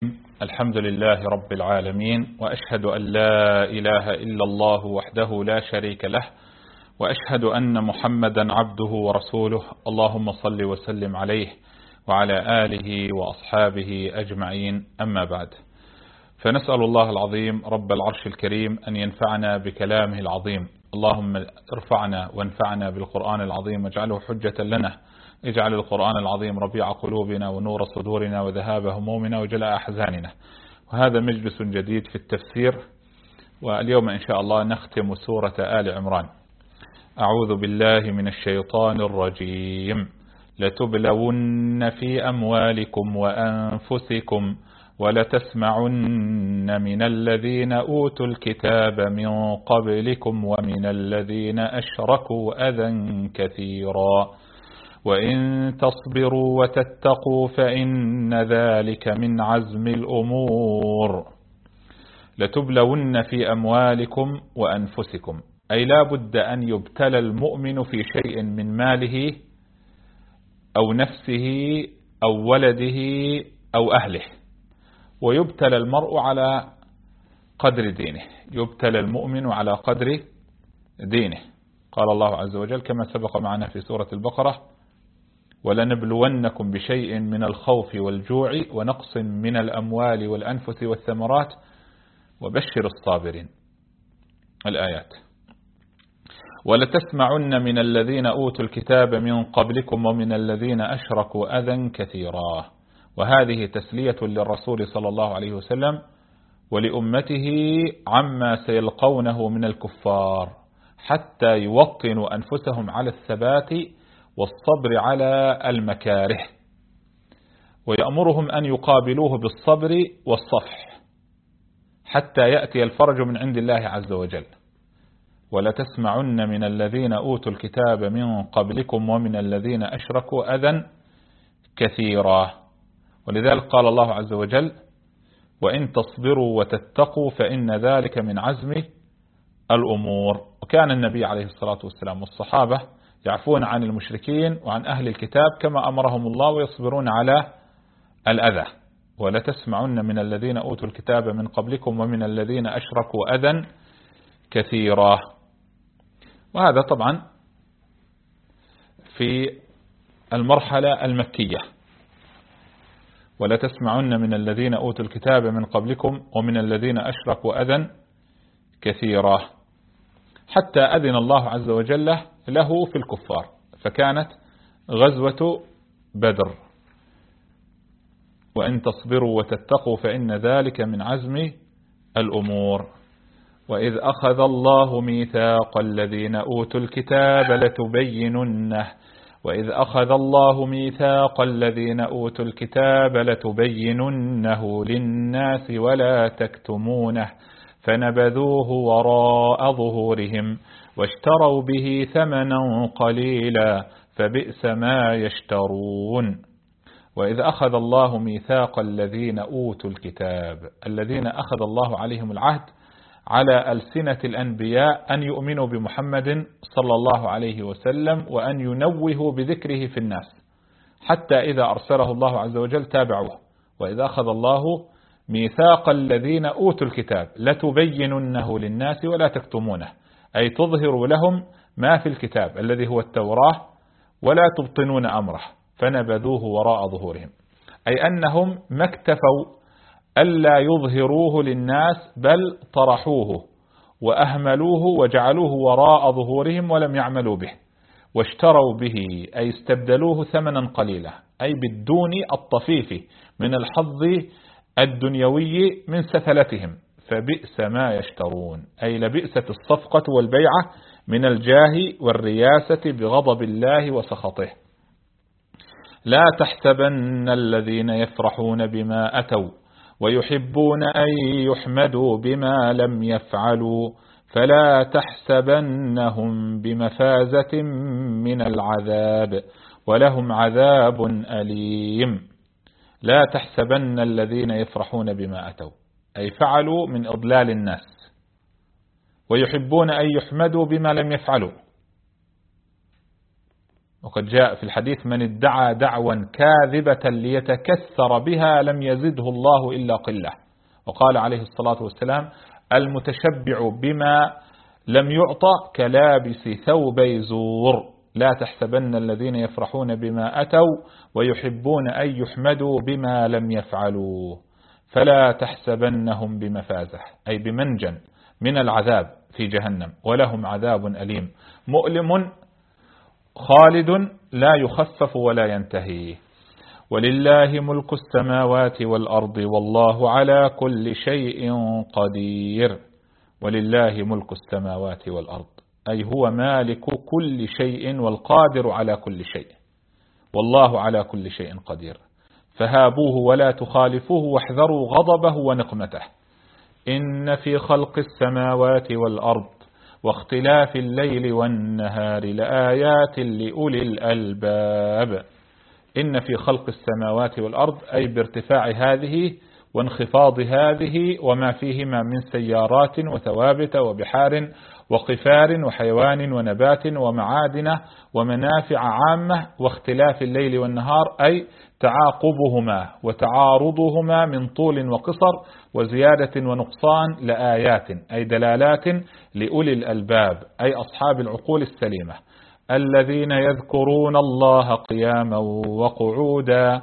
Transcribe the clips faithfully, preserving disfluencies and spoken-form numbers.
الحمد لله رب العالمين، وأشهد أن لا إله إلا الله وحده لا شريك له، وأشهد أن محمدا عبده ورسوله. اللهم صل وسلم عليه وعلى آله وأصحابه أجمعين، أما بعد. فنسأل الله العظيم رب العرش الكريم أن ينفعنا بكلامه العظيم. اللهم ارفعنا وانفعنا بالقرآن العظيم واجعله حجة لنا. اجعل القرآن العظيم ربيع قلوبنا ونور صدورنا وذهاب همومنا وجلاء أحزاننا. وهذا مجلس جديد في التفسير، واليوم إن شاء الله نختم سورة آل عمران. أعوذ بالله من الشيطان الرجيم. لتبلون في أموالكم وأنفسكم ولتسمعن من الذين أوتوا الكتاب من قبلكم ومن الذين أشركوا أذى كثيرا وإن تصبروا وتتقوا فإن ذلك من عزم الأمور. لتبلون في أموالكم وأنفسكم، أي لا بد أن يبتلى المؤمن في شيء من ماله أو نفسه أو ولده أو أهله، ويبتلى المرء على قدر دينه، يبتلى المؤمن على قدر دينه. قال الله عز وجل كما سبق معنا في سورة البقرة: ولنبلونكم بشيء من الخوف والجوع ونقص من الأموال والأنفس والثمرات وبشر الصابرين. الآيات. ولتسمعن من الذين أوتوا الكتاب من قبلكم ومن الذين أشركوا أذى كثيرا. وهذه تسلية للرسول صلى الله عليه وسلم ولأمته عما سيلقونه من الكفار، حتى يوطنوا أنفسهم على الثبات والصبر على المكاره، ويأمرهم أن يقابلوه بالصبر والصفح حتى يأتي الفرج من عند الله عز وجل. ولتسمعن من الذين أوتوا الكتاب من قبلكم ومن الذين أشركوا أذى كثيرا. ولذلك قال الله عز وجل: وإن تصبروا وتتقوا فإن ذلك من عزم الأمور. وكان النبي عليه الصلاة والسلام والصحابة يعفون عن المشركين وعن أهل الكتاب كما أمرهم الله، ويصبرون على الأذى. ولتسمعن من الذين أوتوا الكتاب من قبلكم ومن الذين أشركوا أذى كثيرا. وهذا طبعا في المرحلة المكية. ولتسمعن من الذين أوتوا الكتاب من قبلكم ومن الذين أشركوا أذى كثيرا، حتى أذن الله عز وجل له في الكفار، فكانت غزوة بدر. وإن تصبروا وتتقوا فإن ذلك من عزم الأمور. وإذ أخذ الله ميثاق الذين أوتوا الكتاب لتبيننه وإذ أخذ الله ميثاق الذين أوتوا الكتاب لتبيننه للناس ولا تكتمونه فنبذوه وراء ظهورهم واشتروا به ثمنا قليلا فبئس ما يشترون. وإذ أخذ الله ميثاق الذين أوتوا الكتاب، الذين أخذ الله عليهم العهد على ألسنة الأنبياء أن يؤمنوا بمحمد صلى الله عليه وسلم وأن ينوهوا بذكره في الناس، حتى إذا أرسله الله عز وجل تابعوه. وإذ أخذ الله ميثاق الذين أوتوا الكتاب لتبيننه للناس ولا تكتمونه، أي تظهروا لهم ما في الكتاب الذي هو التوراة ولا تبطنون أمره فنبذوه وراء ظهورهم، أي أنهم ما اكتفوا ألا يظهروه للناس بل طرحوه وأهملوه وجعلوه وراء ظهورهم ولم يعملوا به. واشتروا به أي استبدلوه ثمنا قليلا، أي بالدون الطفيف من الحظ الدنيوي من سفلتهم. فبئس ما يشترون، أي لبئست الصفقة والبيعة من الجاه والرياسة بغضب الله وسخطه. لا تحسبن الذين يفرحون بما أتوا ويحبون أن يحمدوا بما لم يفعلوا فلا تحسبنهم بمفازة من العذاب ولهم عذاب أليم. لا تحسبن الذين يفرحون بما أتوا، أي فعلوا من إضلال الناس، ويحبون أن يحمدوا بما لم يفعلوا، وقد جاء في الحديث: من ادعى دعوا كاذبة ليتكثر بها لم يزده الله إلا قلة. وقال عليه الصلاة والسلام: المتشبع بما لم يعطى كلابس ثوبي زور. لا تحسبن الذين يفرحون بما أتوا ويحبون أن يحمدوا بما لم يفعلوا فلا تحسبنهم بمفازة، أي بمنجن من العذاب في جهنم، ولهم عذاب أليم مؤلم خالد لا يخفف ولا ينتهي. ولله ملك السماوات والأرض والله على كل شيء قدير. ولله ملك السماوات والأرض، أي هو مالك كل شيء والقادر على كل شيء، والله على كل شيء قدير. فهابوه ولا تخالفوه واحذروا غضبه ونقمته. إن في خلق السماوات والأرض واختلاف الليل والنهار لآيات لأولي الألباب. إن في خلق السماوات والأرض، أي بارتفاع هذه وانخفاض هذه وما فيهما من سيارات وثوابت وبحار وقفار وحيوان ونبات ومعادن ومنافع عامة، واختلاف الليل والنهار أي تعاقبهما وتعارضهما من طول وقصر وزيادة ونقصان لآيات، أي دلالات لأولي الألباب، أي أصحاب العقول السليمة، الذين يذكرون الله قياما وقعودا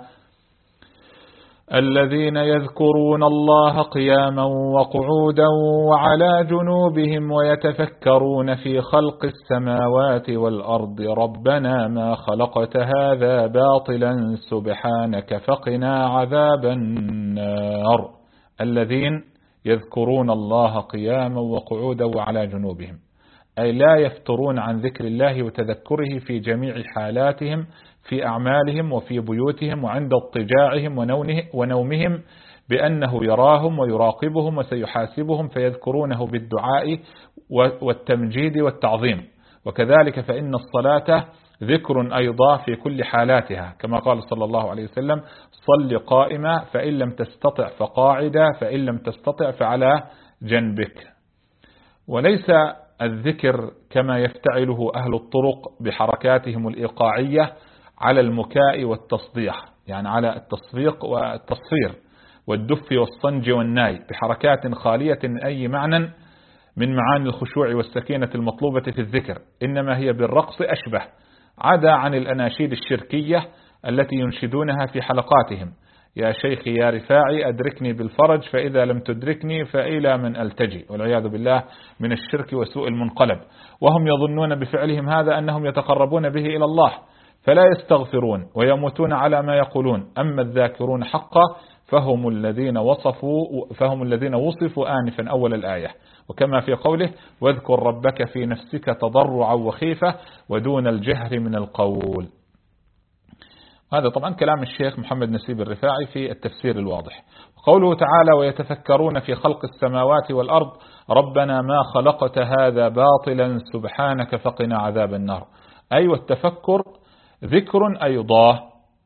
الذين يذكرون الله قياما وقعودا وعلى جنوبهم ويتفكرون في خلق السماوات والأرض ربنا ما خلقت هذا باطلا سبحانك فقنا عذاب النار. الذين يذكرون الله قياما وقعودا وعلى جنوبهم، أي لا يفترون عن ذكر الله وتذكره في جميع حالاتهم، في أعمالهم وفي بيوتهم وعند اضطجاعهم ونومهم، بأنه يراهم ويراقبهم وسيحاسبهم، فيذكرونه بالدعاء والتمجيد والتعظيم. وكذلك فإن الصلاة ذكر أيضا في كل حالاتها، كما قال صلى الله عليه وسلم: صل قائما فإن لم تستطع فقاعدا فإن لم تستطع فعلى جنبك. وليس الذكر كما يفتعله أهل الطرق بحركاتهم الإيقاعية على المكاء والتصديح، يعني على التصفيق والتصفير والدف والصنج والناي، بحركات خالية من أي معنى من معاني الخشوع والسكينة المطلوبة في الذكر، إنما هي بالرقص أشبه، عدا عن الأناشيد الشركية التي ينشدونها في حلقاتهم: يا شيخي يا رفاعي أدركني بالفرج فإذا لم تدركني فإلى من ألتجي، والعياذ بالله من الشرك وسوء المنقلب. وهم يظنون بفعلهم هذا أنهم يتقربون به إلى الله، فلا يستغفرون ويموتون على ما يقولون. أما الذاكرون حقا فهم الذين وصفوا فهم الذين وصفوا آنفا أول الآية، وكما في قوله: واذكر ربك في نفسك تضرعا وخيفة ودون الجهر من القول. هذا طبعا كلام الشيخ محمد نسيب الرفاعي في التفسير الواضح. قوله تعالى: ويتفكرون في خلق السماوات والأرض ربنا ما خلقت هذا باطلا سبحانك فقنا عذاب النار، أي والتفكر ذكر أيضا.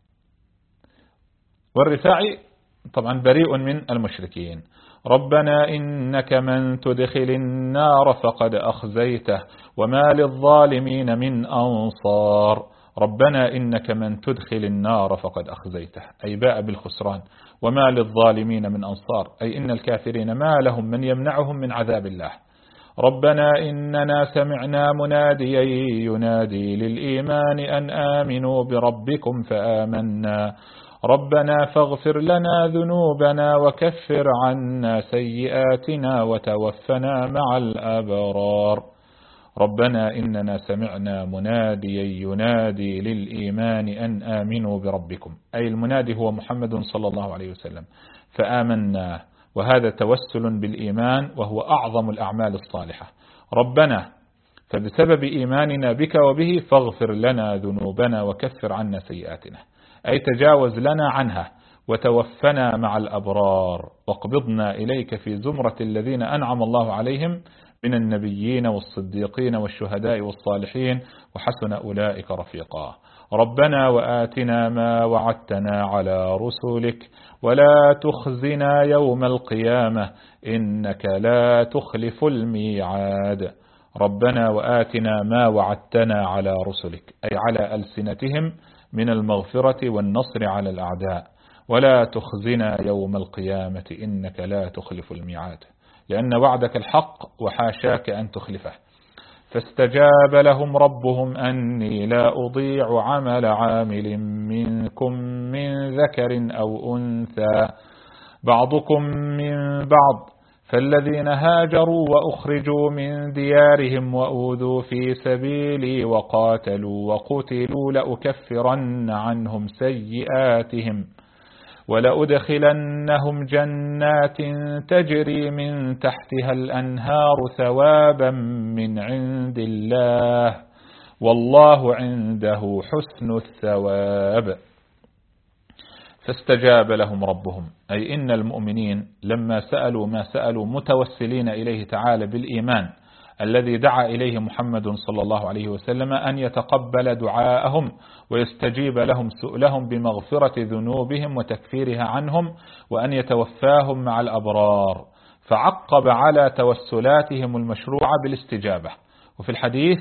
والرفاعي طبعا بريء من المشركين: ربنا إنك من تدخل النار فقد أخزيته وما للظالمين من أنصار. ربنا إنك من تدخل النار فقد أخزيته، أي باء بالخسران، وما للظالمين من أنصار، أي إن الكافرين ما لهم من يمنعهم من عذاب الله. ربنا إننا سمعنا مناديا ينادي للإيمان أن آمنوا بربكم فآمنا ربنا فاغفر لنا ذنوبنا وكفر عنا سيئاتنا وتوفنا مع الأبرار. ربنا إننا سمعنا مناديا ينادي للإيمان أن آمنوا بربكم، أي المنادي هو محمد صلى الله عليه وسلم، فآمنا، وهذا توسل بالإيمان وهو أعظم الأعمال الصالحة. ربنا، فبسبب إيماننا بك وبه فاغفر لنا ذنوبنا وكفر عنا سيئاتنا، أي تجاوز لنا عنها وتوفنا مع الأبرار، واقبضنا إليك في زمرة الذين أنعم الله عليهم من النبيين والصديقين والشهداء والصالحين وحسن أولئك رفيقا. ربنا وآتنا ما وعدتنا على رسلك ولا تخزنا يوم القيامة إنك لا تخلف الميعاد. ربنا وآتنا ما وعدتنا على رسلك، أي على ألسنتهم من المغفرة والنصر على الأعداء، ولا تخزنا يوم القيامة إنك لا تخلف الميعاد، لأن وعدك الحق وحاشاك أن تخلفه. فاستجاب لهم ربهم أني لا أضيع عمل عامل منكم من ذكر أو أنثى بعضكم من بعض، فالذين هاجروا وأخرجوا من ديارهم وأوذوا في سبيلي وقاتلوا وقتلوا لأكفرن عنهم سيئاتهم ولأدخلنهم جنات تجري من تحتها الأنهار ثوابا من عند الله والله عنده حسن الثواب. فاستجاب لهم ربهم، أي إن المؤمنين لما سألوا ما سألوا متوسلين إليه تعالى بالإيمان الذي دعا إليه محمد صلى الله عليه وسلم أن يتقبل دعاءهم ويستجيب لهم سؤلهم بمغفرة ذنوبهم وتكفيرها عنهم وأن يتوفاهم مع الأبرار، فعقب على توسلاتهم المشروعة بالاستجابة. وفي الحديث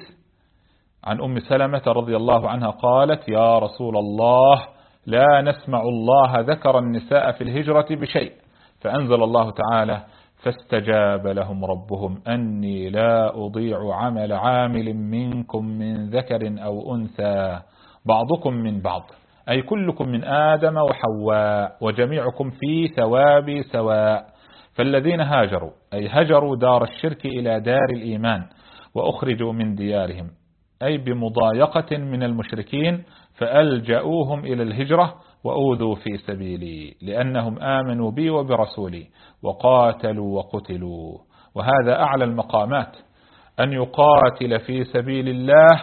عن أم سلمة رضي الله عنها قالت: يا رسول الله لا نسمع الله ذكر النساء في الهجرة بشيء، فأنزل الله تعالى: فاستجاب لهم ربهم أني لا أضيع عمل عامل منكم من ذكر أو أنثى بعضكم من بعض، أي كلكم من آدم وحواء وجميعكم في ثوابي سواء. فالذين هاجروا أي هجروا دار الشرك إلى دار الإيمان وأخرجوا من ديارهم، أي بمضايقة من المشركين فألجأوهم إلى الهجرة وأوذوا في سبيلي لأنهم آمنوا بي وبرسولي وقاتلوا وقتلوا. وهذا أعلى المقامات، أن يقاتل في سبيل الله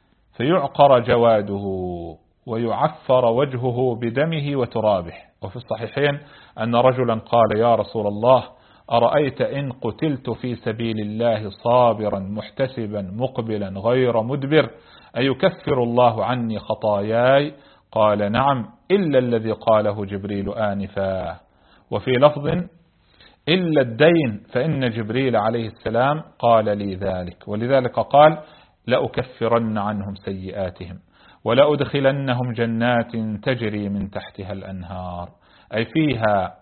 فيعقر جواده ويعفر وجهه بدمه وترابه. وفي الصحيحين أن رجلا قال: يا رسول الله أرأيت إن قتلت في سبيل الله صابرا محتسبا مقبلا غير مدبر أيكفر الله عني خطاياي؟ قال: نعم، إلا الذي قاله جبريل آنفا. وفي لفظ: إلا الدين فإن جبريل عليه السلام قال لي ذلك. ولذلك قال: لأكفرن عنهم سيئاتهم ولأدخلنهم جنات تجري من تحتها الأنهار، أي فيها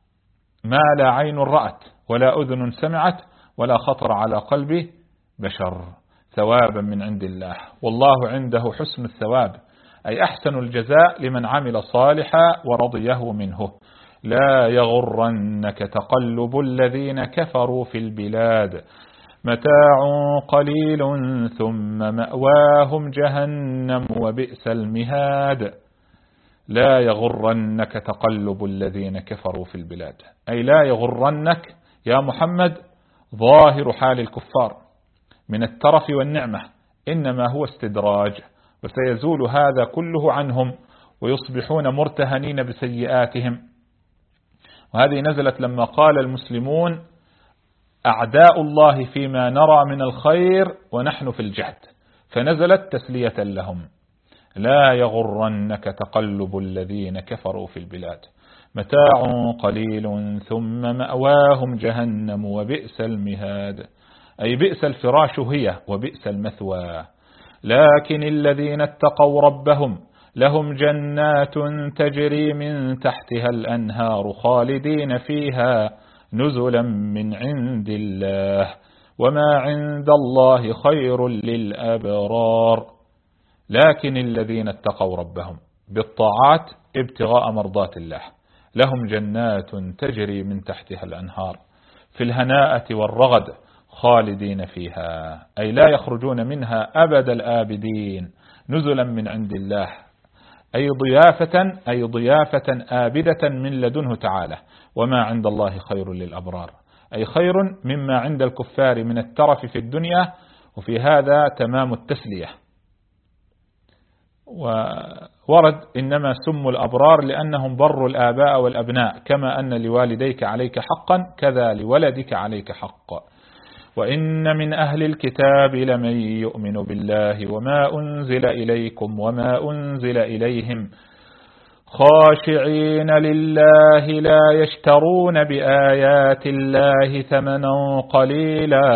ما لا عين رأت ولا أذن سمعت ولا خطر على قلب بشر، ثوابا من عند الله والله عنده حسن الثواب، أي أحسن الجزاء لمن عمل صالحا ورضيه منه. لا يغرنك تقلب الذين كفروا في البلاد متاع قليل ثم مأواهم جهنم وبئس المهاد. لا يغرنك تقلب الذين كفروا في البلاد، أي لا يغرنك يا محمد ظاهر حال الكفار من الترف والنعمة، إنما هو استدراج، وسيزول هذا كله عنهم ويصبحون مرتهنين بسيئاتهم. وهذه نزلت لما قال المسلمون: أعداء الله فيما نرى من الخير ونحن في الجهد، فنزلت تسلية لهم: لا يغرنك تقلب الذين كفروا في البلاد متاع قليل ثم مأواهم جهنم وبئس المهاد، أي بئس الفراش هي وبئس المثوى. لكن الذين اتقوا ربهم لهم جنات تجري من تحتها الأنهار خالدين فيها نزلا من عند الله وما عند الله خير للأبرار. لكن الذين اتقوا ربهم بالطاعات ابتغاء مرضات الله لهم جنات تجري من تحتها الأنهار في الهناءة والرغد خالدين فيها، أي لا يخرجون منها أبد الآبدين نزلا من عند الله، أي ضيافة أي ضيافة آبدة من لدنه تعالى. وما عند الله خير للأبرار، أي خير مما عند الكفار من الترف في الدنيا، وفي هذا تمام التسلية. وورد: إنما سموا الأبرار لأنهم بروا الآباء والأبناء، كما أن لوالديك عليك حقا كذا لولدك عليك حق. وإن من أهل الكتاب لمن يؤمن بالله وما أنزل إليكم وما أنزل إليهم خاشعين لله لا يشترون بآيات الله ثمنا قليلا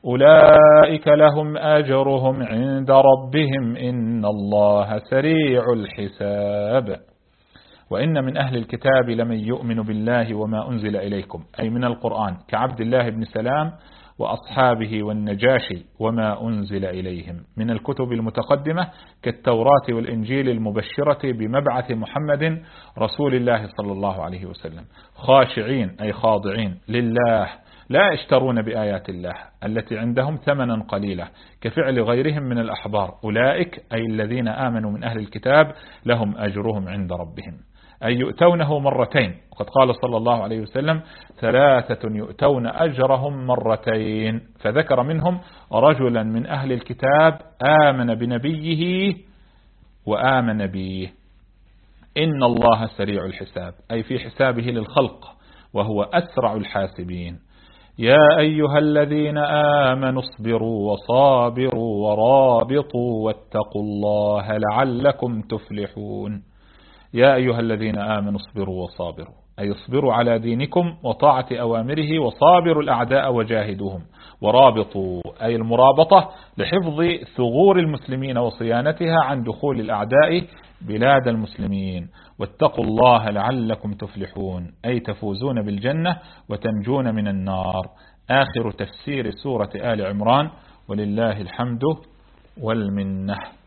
أولئك لهم أجرهم عند ربهم إن الله سريع الحساب. وإن من أهل الكتاب لمن يؤمن بالله وما أنزل إليكم، أي من القرآن، كعبد الله بن سلام وأصحابه والنجاشي وما أنزل إليهم من الكتب المتقدمة كالتوراة والإنجيل المبشرة بمبعث محمد رسول الله صلى الله عليه وسلم، خاشعين أي خاضعين لله لا يشترون بآيات الله التي عندهم ثمنا قليلا كفعل غيرهم من الأحبار. أولئك أي الذين آمنوا من أهل الكتاب لهم أجرهم عند ربهم، أي يؤتونه مرتين. وقد قال صلى الله عليه وسلم ثلاثة يؤتون أجرهم مرتين، فذكر منهم رجلا من أهل الكتاب آمن بنبيه وآمن به. إن الله سريع الحساب، أي في حسابه للخلق وهو أسرع الحاسبين. يا أيها الذين آمنوا اصبروا وصابروا ورابطوا واتقوا الله لعلكم تفلحون. يا أيها الذين آمنوا اصبروا وصابروا، أي اصبروا على دينكم وطاعة أوامره، وصابروا الأعداء وجاهدوهم. ورابطوا أي المرابطة لحفظ ثغور المسلمين وصيانتها عن دخول الأعداء بلاد المسلمين. واتقوا الله لعلكم تفلحون، أي تفوزون بالجنة وتنجون من النار. آخر تفسير سورة آل عمران، ولله الحمد والمنة.